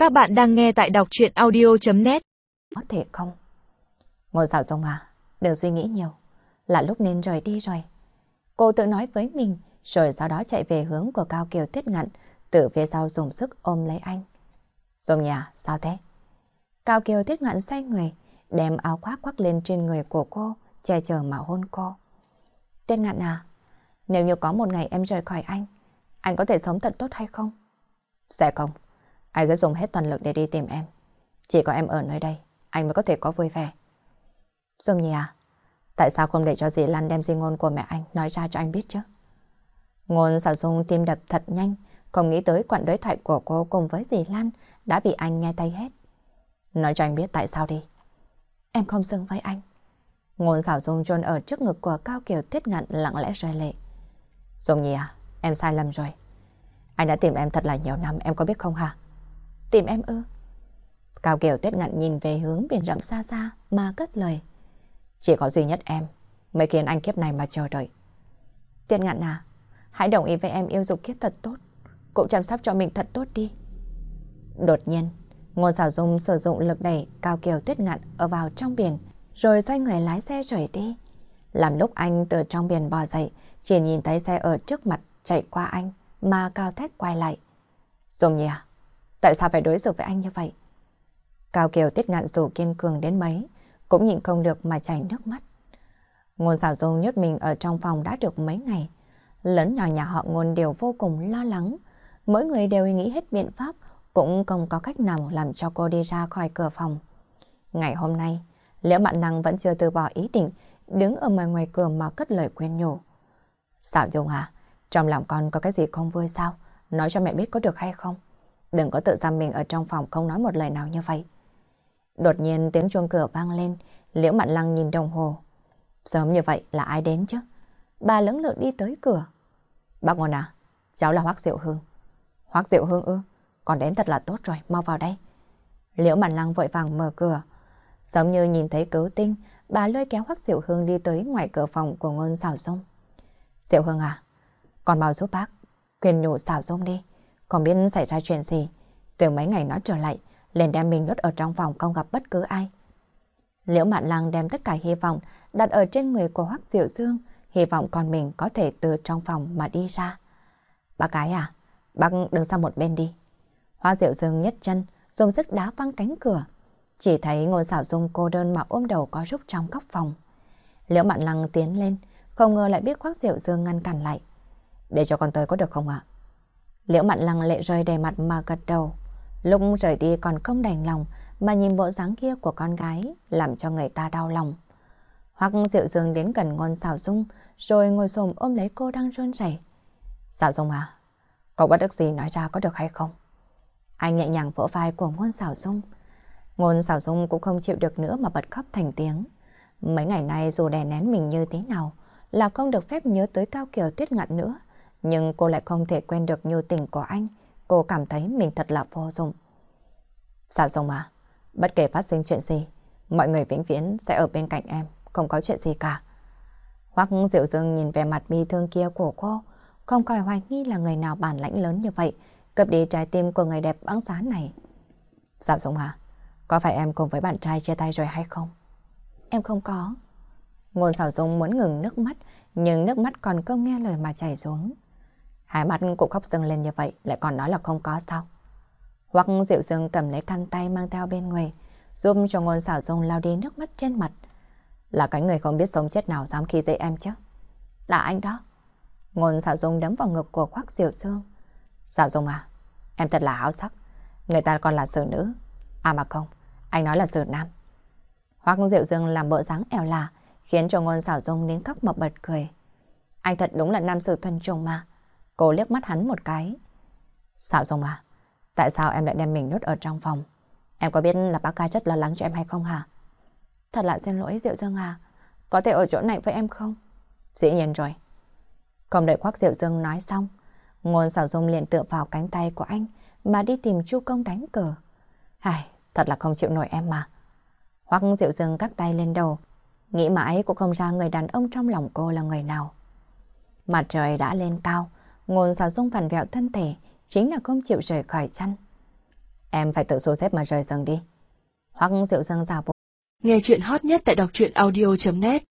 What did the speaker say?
Các bạn đang nghe tại đọc truyện audio.net. Có thể không? Ngôn Sảo Dung à, đừng suy nghĩ nhiều, là lúc nên rời đi rồi. Cô tự nói với mình, rồi sau đó chạy về hướng của Cao Kiều Tuyết Ngạn, từ phía sau dùng sức ôm lấy anh. Dung nhà, sao thế? Cao Kiều Tuyết Ngạn xoay người, đem áo khoác khoác lên trên người của cô, che chở mà hôn cô. Tuyết Ngạn à, nếu như có một ngày em rời khỏi anh có thể sống thật tốt hay không? Sẽ không, anh sẽ dùng hết toàn lực để đi tìm em. Chỉ có em ở nơi đây, anh mới có thể có vui vẻ. Dung Nhi à, tại sao không để cho dì Lan đem di ngôn của mẹ anh nói ra cho anh biết chứ? Ngôn Sảo Dung tim đập thật nhanh, không nghĩ tới quãng đối thoại của cô cùng với dì Lan đã bị anh nghe thấy hết. Nói cho anh biết tại sao đi. Em không xứng với anh. Ngôn Sảo Dung chôn ở trước ngực của Cao Kiều Tuyết Ngạn lặng lẽ rơi lệ. Dung Nhi à, em sai lầm rồi. Anh đã tìm em thật là nhiều năm, em có biết không hả? Tìm em ư? Cao Kiều Tuyết Ngạn nhìn về hướng biển rộng xa xa mà cất lời. Chỉ có duy nhất em mới khiến anh kiếp này mà chờ đợi. Tuyết Ngạn à, hãy đồng ý với em yêu Dục Kiết thật tốt, cũng chăm sóc cho mình thật tốt đi. Đột nhiên, Ngôn Sảo Dung sử dụng lực đẩy Cao Kiều Tuyết Ngạn ở vào trong biển, rồi xoay người lái xe rời đi. Làm lúc anh từ trong biển bò dậy, chỉ nhìn thấy xe ở trước mặt chạy qua anh mà cao thét quay lại. Dung Nhi à, tại sao phải đối xử với anh như vậy? Cao Kiều Tuyết Ngạn dù kiên cường đến mấy, cũng nhịn không được mà chảy nước mắt. Ngôn Sảo Dung nhốt mình ở trong phòng đã được mấy ngày. Lớn nhỏ nhà họ Ngôn đều vô cùng lo lắng. Mỗi người đều nghĩ hết biện pháp, cũng không có cách nào làm cho cô đi ra khỏi cửa phòng. Ngày hôm nay, Liễu Mạn Năng vẫn chưa từ bỏ ý định, đứng ở ngoài cửa mà cất lời khuyên nhủ. Sảo Dung à, trong lòng con có cái gì không vui sao? Nói cho mẹ biết có được hay không? Đừng có tự giam mình ở trong phòng không nói một lời nào như vậy. Đột nhiên tiếng chuông cửa vang lên, Liễu Mạn Lăng nhìn đồng hồ. Sớm như vậy là ai đến chứ? Bà lững lự đi tới cửa. Bác Ngôn à, cháu là Hoắc Diệu Hương. Hoắc Diệu Hương ư? Còn đến thật là tốt rồi, mau vào đây. Liễu Mạn Lăng vội vàng mở cửa. Giống như nhìn thấy cứu tinh, bà lôi kéo Hoắc Diệu Hương đi tới ngoài cửa phòng của Ngôn Sảo Dung. Diệu Hương à, con mau giúp bác khuyên nhủ Sảo Dung đi. Không biết xảy ra chuyện gì, từ mấy ngày nó trở lại liền đem mình nhốt ở trong phòng không gặp bất cứ ai. Liễu Mạn Lăng đem tất cả hy vọng đặt ở trên người của Hoắc Diệu Dương, hy vọng con mình có thể từ trong phòng mà đi ra. Bác gái à, bác đứng sang một bên đi. Hoắc Diệu Dương nhấc chân dùng sức đá văng cánh cửa. Chỉ thấy Ngôn Sảo Dung cô đơn mà ôm đầu có rúc trong góc phòng. Liễu Mạn Lăng tiến lên, không ngờ lại biết Hoắc Diệu Dương ngăn cản lại. Để cho con tới có được không ạ? Liễu Mạn Lăng lệ rơi đầy mặt mà gật đầu. Lúc rời đi còn không đành lòng mà nhìn bộ dáng kia của con gái, làm cho người ta đau lòng. Hoắc Diệu Dương đến gần Ngôn Sảo Dung, rồi ngồi xổm ôm lấy cô đang run rẩy. Sảo Dung à, cậu bất đắc dĩ nói ra có được hay không? Anh nhẹ nhàng vỗ vai của Ngôn Sảo Dung. Ngôn Sảo Dung cũng không chịu được nữa mà bật khóc thành tiếng. Mấy ngày nay dù đè nén mình như thế nào, là không được phép nhớ tới Cao Kiều Tuyết Ngạn nữa. Nhưng cô lại không thể quên được nhu tình của anh. Cô cảm thấy mình thật là vô dụng. Sảo Dung à, bất kể phát sinh chuyện gì, mọi người vĩnh viễn sẽ ở bên cạnh em, không có chuyện gì cả. Hoắc Diệu Dương nhìn vẻ mặt bi thương kia của cô, không khỏi hoài nghi là người nào bản lãnh lớn như vậy, cướp đi trái tim của người đẹp băng giá này. Sảo Dung à, có phải em cùng với bạn trai chia tay rồi hay không? Em không có. Ngôn Sảo Dung muốn ngừng nước mắt, nhưng nước mắt còn không nghe lời mà chảy xuống. Hai mắt cũng khóc sưng lên như vậy, lại còn nói là không có sao? Hoắc Diệu Dương cầm lấy khăn tay mang theo bên người, giúp cho Ngôn Sảo Dung lau đi nước mắt trên mặt. Là cái người không biết sống chết nào dám khi dễ em chứ? Là anh đó. Ngôn Sảo Dung đấm vào ngực của Hoắc Diệu Dương. Sảo Dung à, em thật là háo sắc. Người ta còn là xử nữ. À mà không, anh nói là xử nam. Hoắc Diệu Dương làm bộ dáng ẻo lả, khiến cho Ngôn Sảo Dung đến khóc mà bật cười. Anh thật đúng là nam sử thuần chủng mà. Cô liếc mắt hắn một cái. Sảo Dung à, tại sao em lại đem mình nhốt ở trong phòng? Em có biết là bác ca rất lo lắng cho em hay không hả? Thật là xin lỗi Diệu Dương à, có thể ở chỗ này với em không? Dĩ nhiên rồi. Không đợi Hoắc Diệu Dương nói xong, Ngôn Sảo Dung liền tựa vào cánh tay của anh mà đi tìm Chu Công đánh cờ. Ai, thật là không chịu nổi em mà. Hoắc Diệu Dương cắt tay lên đầu, nghĩ mãi cũng không ra người đàn ông trong lòng cô là người nào. Mặt trời đã lên cao, Ngôn Sảo Dung vặn vẹo thân thể, chính là không chịu rời khỏi chăn. Em phải tự số xếp mà rời giường đi. Hoắc Diệu Dương giả bộ. Nghe chuyện hot nhất tại đọc truyện audio.net